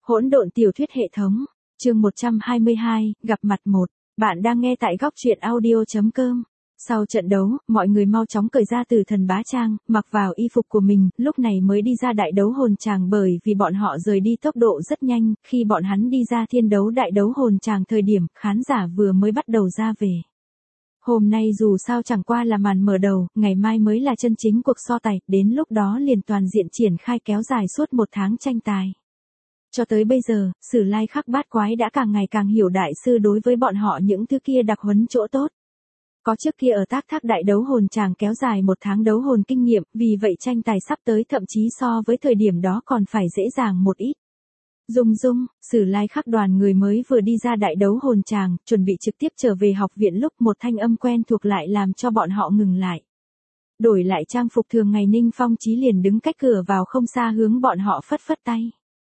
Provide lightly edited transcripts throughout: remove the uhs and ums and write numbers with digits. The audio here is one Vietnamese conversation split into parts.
Hỗn độn tiểu thuyết hệ thống, chương 122, gặp mặt 1. Bạn đang nghe tại góc truyện audio.com. Sau trận đấu, mọi người mau chóng cởi ra từ thần bá trang, mặc vào y phục của mình, lúc này mới đi ra đại đấu hồn tràng bởi vì bọn họ rời đi tốc độ rất nhanh, khi bọn hắn đi ra thiên đấu đại đấu hồn tràng thời điểm, khán giả vừa mới bắt đầu ra về. Hôm nay dù sao chẳng qua là màn mở đầu, ngày mai mới là chân chính cuộc so tài, đến lúc đó liền toàn diện triển khai kéo dài suốt 1 tháng tranh tài. Cho tới bây giờ, Sử Lai Khắc Bát Quái đã càng ngày càng hiểu đại sư đối với bọn họ những thứ kia đặc huấn chỗ tốt. Có trước kia ở Tác Thác đại đấu hồn tràng kéo dài 1 tháng đấu hồn kinh nghiệm, vì vậy tranh tài sắp tới thậm chí so với thời điểm đó còn phải dễ dàng một ít. Dung, Sử Lai Khắc đoàn người mới vừa đi ra đại đấu hồn tràng, chuẩn bị trực tiếp trở về học viện lúc một thanh âm quen thuộc lại làm cho bọn họ ngừng lại. Đổi lại trang phục thường ngày Ninh Phong Chí liền đứng cách cửa vào không xa hướng bọn họ phất phất tay.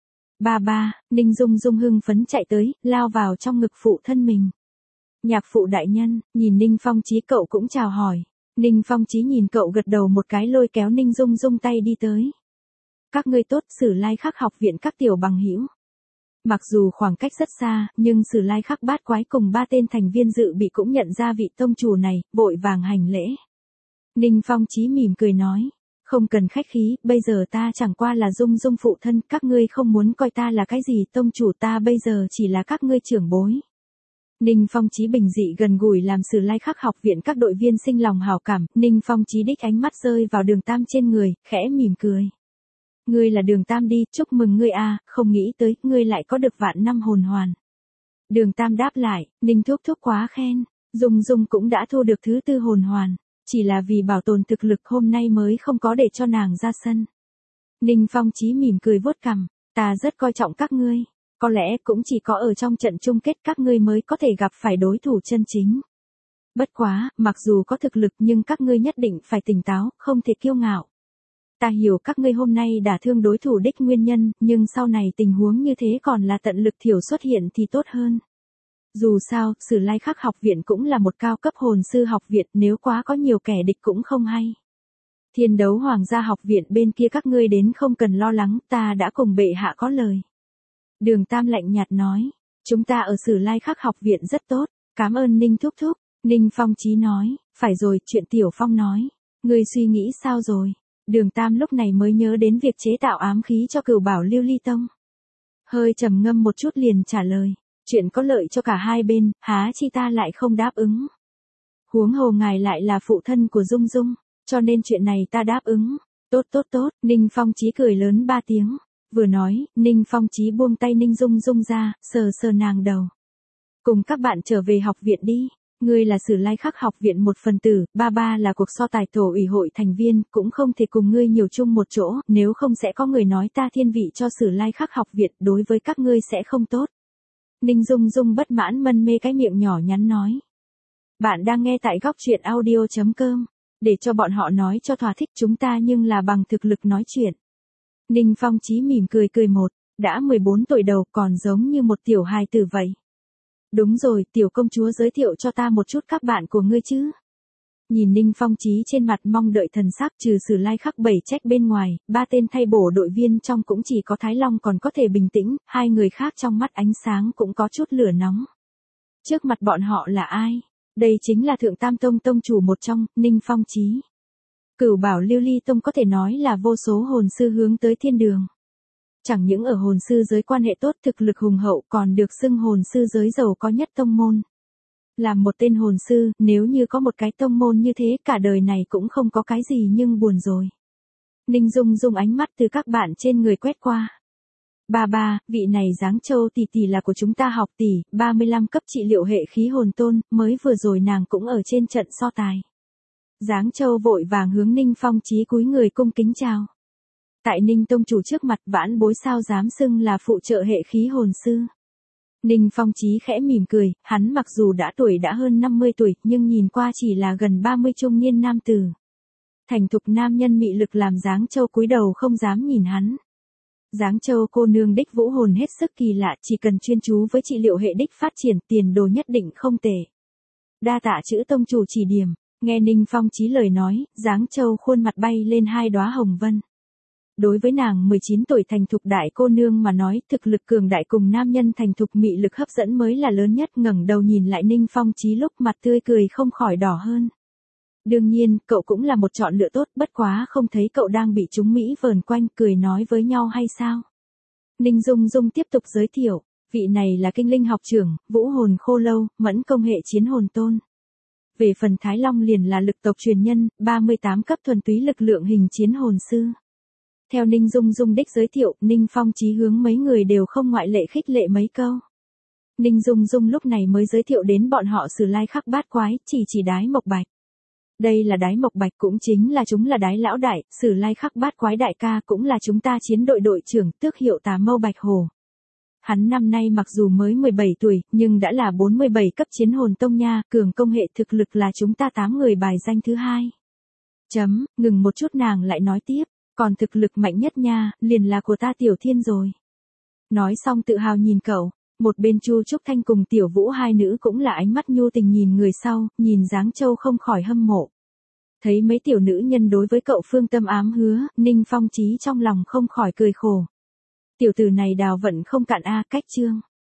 Ba, Ninh Dung hưng phấn chạy tới, lao vào trong ngực phụ thân mình. Nhạc phụ đại nhân, nhìn Ninh Phong Chí cậu cũng chào hỏi. Ninh Phong Chí nhìn cậu gật đầu một cái lôi kéo Ninh Dung tay đi tới. Các ngươi tốt, Sử Lai Khắc học viện các tiểu bằng hữu. Mặc dù khoảng cách rất xa, nhưng Sử Lai Khắc Bát Quái cùng 3 tên thành viên dự bị cũng nhận ra vị tông chủ này, vội vàng hành lễ. Ninh Phong Chí mỉm cười nói. Không cần khách khí, bây giờ ta chẳng qua là Dung phụ thân, các ngươi không muốn coi ta là cái gì, tông chủ ta bây giờ chỉ là các ngươi trưởng bối. Ninh Phong Chí bình dị gần gũi làm Sử Lai Khắc học viện các đội viên sinh lòng hảo cảm, Ninh Phong Chí đích ánh mắt rơi vào Đường Tam trên người, khẽ mỉm cười. Ngươi là Đường Tam đi, chúc mừng ngươi a, không nghĩ tới, ngươi lại có được vạn năm hồn hoàn. Đường Tam đáp lại, Ninh thúc quá khen, Dung cũng đã thu được thứ 4 hồn hoàn. Chỉ là vì bảo tồn thực lực hôm nay mới không có để cho nàng ra sân. Ninh Phong Chí mỉm cười vuốt cằm, ta rất coi trọng các ngươi, có lẽ cũng chỉ có ở trong trận chung kết các ngươi mới có thể gặp phải đối thủ chân chính. Bất quá, mặc dù có thực lực nhưng các ngươi nhất định phải tỉnh táo, không thể kiêu ngạo. Ta hiểu các ngươi hôm nay đả thương đối thủ đích nguyên nhân, nhưng sau này tình huống như thế còn là tận lực thiểu xuất hiện thì tốt hơn. Dù sao, Sử Lai Khắc học viện cũng là một cao cấp hồn sư học viện, nếu quá có nhiều kẻ địch cũng không hay. Thiên đấu hoàng gia học viện bên kia các ngươi đến không cần lo lắng, ta đã cùng bệ hạ có lời. Đường Tam lạnh nhạt nói, chúng ta ở Sử Lai Khắc học viện rất tốt, cảm ơn Ninh thúc. Ninh Phong Chí nói, phải rồi, chuyện Tiểu Phong nói, ngươi suy nghĩ sao rồi? Đường Tam lúc này mới nhớ đến việc chế tạo ám khí cho Cửu Bảo Lưu Ly Tông. Hơi trầm ngâm một chút liền trả lời. Chuyện có lợi cho cả hai bên, há chi ta lại không đáp ứng. Huống hồ ngài lại là phụ thân của Dung, cho nên chuyện này ta đáp ứng. Tốt, Ninh Phong Chí cười lớn 3 tiếng. Vừa nói, Ninh Phong Chí buông tay Ninh Dung ra, sờ nàng đầu. Cùng các bạn trở về học viện đi. Ngươi là Sử Lai Khắc học viện một phần tử, ba là cuộc so tài tổ ủy hội thành viên, cũng không thể cùng ngươi nhiều chung một chỗ, nếu không sẽ có người nói ta thiên vị cho Sử Lai Khắc học viện, đối với các ngươi sẽ không tốt. Ninh Dung bất mãn mân mê cái miệng nhỏ nhắn nói. Bạn đang nghe tại góc truyện audio.com. Để cho bọn họ nói cho thỏa thích, chúng ta nhưng là bằng thực lực nói chuyện. Ninh Phong Chí mỉm cười đã 14 tuổi đầu còn giống như một tiểu hài tử vậy. Đúng rồi, tiểu công chúa giới thiệu cho ta một chút các bạn của ngươi chứ. Nhìn Ninh Phong Chí trên mặt mong đợi thần sắc, trừ Sử Lai Khắc 7 trách bên ngoài, 3 tên thay bổ đội viên trong cũng chỉ có Thái Long còn có thể bình tĩnh, 2 người khác trong mắt ánh sáng cũng có chút lửa nóng. Trước mặt bọn họ là ai? Đây chính là Thượng Tam Tông tông chủ một trong, Ninh Phong Chí. Cửu Bảo Lưu Ly Tông có thể nói là vô số hồn sư hướng tới thiên đường. Chẳng những ở hồn sư giới quan hệ tốt, thực lực hùng hậu, còn được xưng hồn sư giới giàu có nhất tông môn. Làm một tên hồn sư, nếu như có một cái tông môn như thế, cả đời này cũng không có cái gì nhưng buồn rồi. Ninh Dung ánh mắt từ các bạn trên người quét qua. Ba, vị này Giáng Châu tỷ là của chúng ta học tỷ, 35 cấp trị liệu hệ khí hồn tôn, mới vừa rồi nàng cũng ở trên trận so tài. Giáng Châu vội vàng hướng Ninh Phong Chí cúi người cung kính chào. Tại Ninh tông chủ trước mặt, vãn bối sao dám xưng là phụ trợ hệ khí hồn sư. Ninh Phong Chí khẽ mỉm cười, hắn mặc dù đã hơn 50 tuổi, nhưng nhìn qua chỉ là gần 30 trung niên nam tử. Thành thục nam nhân mị lực làm Giáng Châu cúi đầu không dám nhìn hắn. Giáng Châu cô nương đích vũ hồn hết sức kỳ lạ, chỉ cần chuyên chú với trị liệu hệ đích phát triển, tiền đồ nhất định không tệ. Đa tạ chữ tông chủ chỉ điểm, nghe Ninh Phong Chí lời nói, Giáng Châu khuôn mặt bay lên 2 đóa hồng vân. Đối với nàng 19 tuổi thành thục đại cô nương mà nói, thực lực cường đại cùng nam nhân thành thục mị lực hấp dẫn mới là lớn nhất. Ngẩng đầu nhìn lại Ninh Phong Chí lúc mặt tươi cười không khỏi đỏ hơn. Đương nhiên, cậu cũng là một chọn lựa tốt, bất quá không thấy cậu đang bị chúng Mỹ vờn quanh cười nói với nhau hay sao? Ninh Dung Dung tiếp tục giới thiệu, vị này là kinh linh học trưởng, vũ hồn khô lâu, mẫn công hệ chiến hồn tôn. Về phần Thái Long liền là lực tộc truyền nhân, 38 cấp thuần túy lực lượng hình chiến hồn sư. Theo Ninh Dung Dung đích giới thiệu, Ninh Phong Chí hướng mấy người đều không ngoại lệ khích lệ mấy câu. Ninh Dung Dung lúc này mới giới thiệu đến bọn họ Sử Lai Khắc Bát Quái, chỉ Đái Mộc Bạch. Đây là Đái Mộc Bạch, cũng chính là chúng là Đái lão đại, Sử Lai Khắc Bát Quái đại ca, cũng là chúng ta chiến đội đội trưởng, tước hiệu Tà Mâu Bạch Hổ. Hắn năm nay mặc dù mới 17 tuổi, nhưng đã là 47 cấp chiến hồn tông nha, cường công hệ thực lực là chúng ta 8 người bài danh thứ 2. Ngừng một chút nàng lại nói tiếp, còn thực lực mạnh nhất nha, liền là của ta Tiểu Thiên rồi. Nói xong tự hào nhìn cậu, một bên Chu Trúc Thanh cùng Tiểu Vũ hai nữ cũng là ánh mắt nhu tình nhìn người sau, nhìn dáng Châu không khỏi hâm mộ. Thấy mấy tiểu nữ nhân đối với cậu phương tâm ám hứa, Ninh Phong Chí trong lòng không khỏi cười khổ. Tiểu tử này đào vận không cạn a, cách chương.